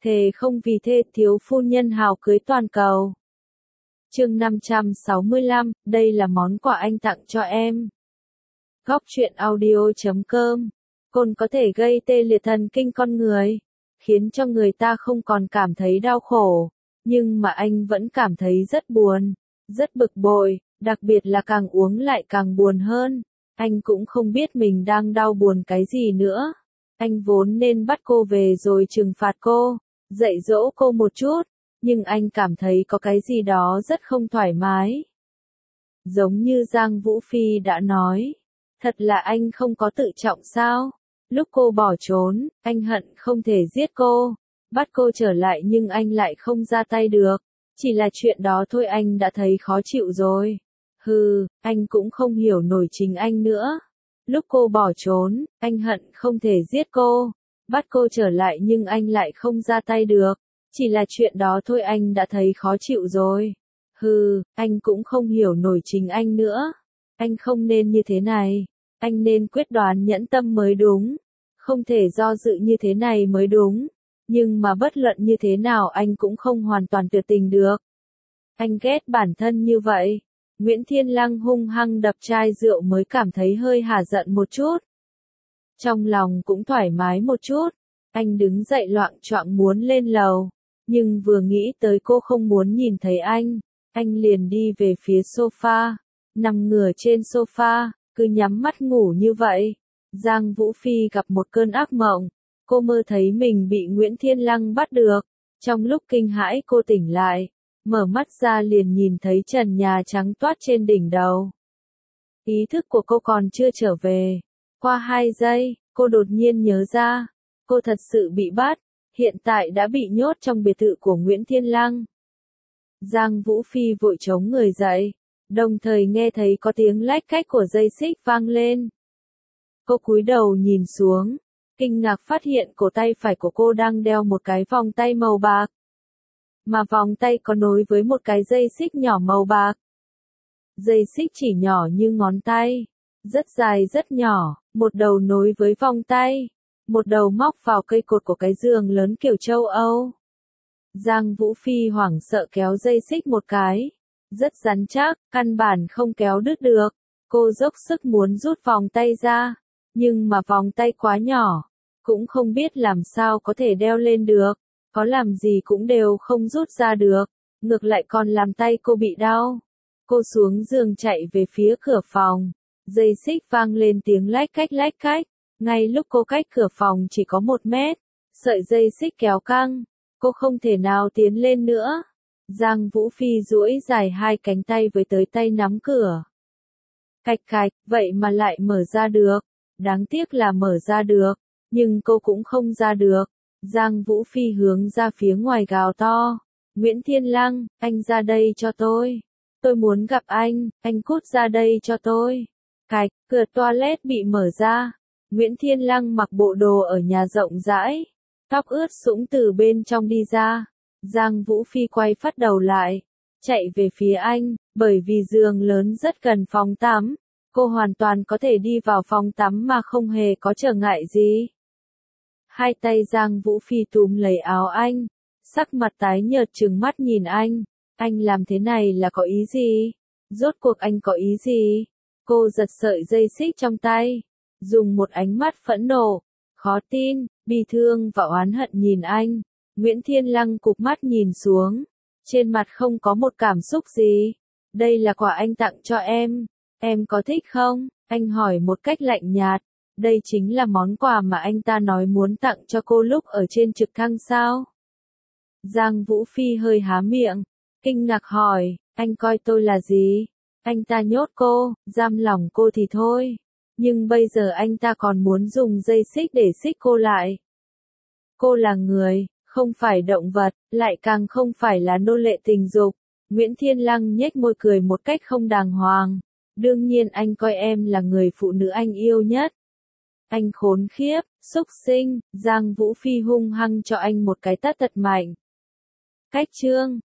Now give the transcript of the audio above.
Thề không vì thê thiếu phu nhân hào cưới toàn cầu. Chương 565, đây là món quà anh tặng cho em. Góc truyện audio.com. Cồn có thể gây tê liệt thần kinh con người, khiến cho người ta không còn cảm thấy đau khổ, nhưng mà anh vẫn cảm thấy rất buồn, rất bực bội, đặc biệt là càng uống lại càng buồn hơn. Anh cũng không biết mình đang đau buồn cái gì nữa. Anh vốn nên bắt cô về rồi trừng phạt cô, dạy dỗ cô một chút, nhưng anh cảm thấy có cái gì đó rất không thoải mái. Giống như Giang Vũ Phi đã nói, thật là anh không có tự trọng sao? Lúc cô bỏ trốn, anh hận không thể giết cô, bắt cô trở lại nhưng anh lại không ra tay được. Chỉ là chuyện đó thôi anh đã thấy khó chịu rồi. Hừ, anh cũng không hiểu nổi chính anh nữa. Lúc cô bỏ trốn, anh hận không thể giết cô, bắt cô trở lại nhưng anh lại không ra tay được. Chỉ là chuyện đó thôi anh đã thấy khó chịu rồi. Hừ, anh cũng không hiểu nổi chính anh nữa. Anh không nên như thế này. Anh nên quyết đoán nhẫn tâm mới đúng. Không thể do dự như thế này mới đúng. Nhưng mà bất luận như thế nào anh cũng không hoàn toàn tuyệt tình được. Anh ghét bản thân như vậy. Nguyễn Thiên Lăng hung hăng đập chai rượu mới cảm thấy hơi hả giận một chút. Trong lòng cũng thoải mái một chút. Anh đứng dậy loạng choạng muốn lên lầu. Nhưng vừa nghĩ tới cô không muốn nhìn thấy anh liền đi về phía sofa. Nằm ngửa trên sofa, cứ nhắm mắt ngủ như vậy. Giang Vũ Phi gặp một cơn ác mộng. Cô mơ thấy mình bị Nguyễn Thiên Lăng bắt được. Trong lúc kinh hãi cô tỉnh lại. Mở mắt ra liền nhìn thấy trần nhà trắng toát trên đỉnh đầu. Ý thức của cô còn chưa trở về. Qua 2 giây, cô đột nhiên nhớ ra. Cô thật sự bị bắt. Hiện tại đã bị nhốt trong biệt thự của Nguyễn Thiên Lăng. Giang Vũ Phi vội chống người dậy. Đồng thời nghe thấy có tiếng lách cách của dây xích vang lên. Cô cúi đầu nhìn xuống. Kinh ngạc phát hiện cổ tay phải của cô đang đeo một cái vòng tay màu bạc. Mà vòng tay có nối với một cái dây xích nhỏ màu bạc. Dây xích chỉ nhỏ như ngón tay. Rất dài rất nhỏ, một đầu nối với vòng tay. Một đầu móc vào cây cột của cái giường lớn kiểu châu Âu. Giang Vũ Phi hoảng sợ kéo dây xích một cái. Rất rắn chắc, căn bản không kéo đứt được. Cô dốc sức muốn rút vòng tay ra. Nhưng mà vòng tay quá nhỏ. Cũng không biết làm sao có thể đeo lên được. Có làm gì cũng đều không rút ra được. Ngược lại còn làm tay cô bị đau. Cô xuống giường chạy về phía cửa phòng. Dây xích vang lên tiếng lách cách. Ngay lúc cô cách cửa phòng chỉ có 1 mét. Sợi dây xích kéo căng. Cô không thể nào tiến lên nữa. Giang Vũ Phi duỗi dài 2 cánh tay với tới tay nắm cửa. Cạch, vậy mà lại mở ra được. Đáng tiếc là mở ra được. Nhưng cô cũng không ra được. Giang Vũ Phi hướng ra phía ngoài gào to. Nguyễn Thiên Lăng, anh ra đây cho tôi. Tôi muốn gặp anh cút ra đây cho tôi. Cạch, cửa toilet bị mở ra. Nguyễn Thiên Lăng mặc bộ đồ ở nhà rộng rãi. Tóc ướt sũng từ bên trong đi ra. Giang Vũ Phi quay phát đầu lại. Chạy về phía anh, bởi vì giường lớn rất gần phòng tắm. Cô hoàn toàn có thể đi vào phòng tắm mà không hề có trở ngại gì. 2 tay Giang Vũ Phi túm lấy áo anh. Sắc mặt tái nhợt trừng mắt nhìn anh. Anh làm thế này là có ý gì? Rốt cuộc anh có ý gì? Cô giật sợi dây xích trong tay. Dùng một ánh mắt phẫn nộ, khó tin, bi thương và oán hận nhìn anh. Nguyễn Thiên Lăng cụp mắt nhìn xuống. Trên mặt không có một cảm xúc gì. Đây là quà anh tặng cho em. Em có thích không? Anh hỏi một cách lạnh nhạt. Đây chính là món quà mà anh ta nói muốn tặng cho cô lúc ở trên trực thăng sao? Giang Vũ Phi hơi há miệng. Kinh ngạc hỏi, anh coi tôi là gì? Anh ta nhốt cô, giam lỏng cô thì thôi. Nhưng bây giờ anh ta còn muốn dùng dây xích để xích cô lại. Cô là người, không phải động vật, lại càng không phải là nô lệ tình dục. Nguyễn Thiên Lăng nhếch môi cười một cách không đàng hoàng. Đương nhiên anh coi em là người phụ nữ anh yêu nhất. Anh khốn khiếp, xúc sinh. Giang Vũ Phi hung hăng cho anh một cái tát thật mạnh. Cách chương